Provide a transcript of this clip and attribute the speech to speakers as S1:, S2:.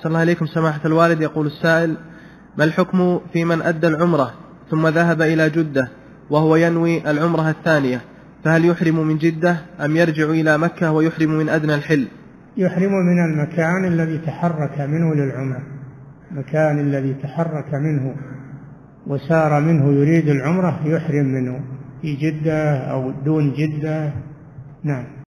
S1: أحسن الله إليكم سماحة الوالد. يقول السائل: ما الحكم في من أدى العمرة ثم ذهب إلى جدة وهو ينوي العمرة الثانية، فهل يحرم من جدة أم يرجع إلى مكة ويحرم من أدنى الحل؟
S2: يحرم من المكان الذي تحرك منه للعمرة، المكان الذي تحرك منه وسار منه يريد العمرة يحرم منه، في جدة أو دون جدة. نعم.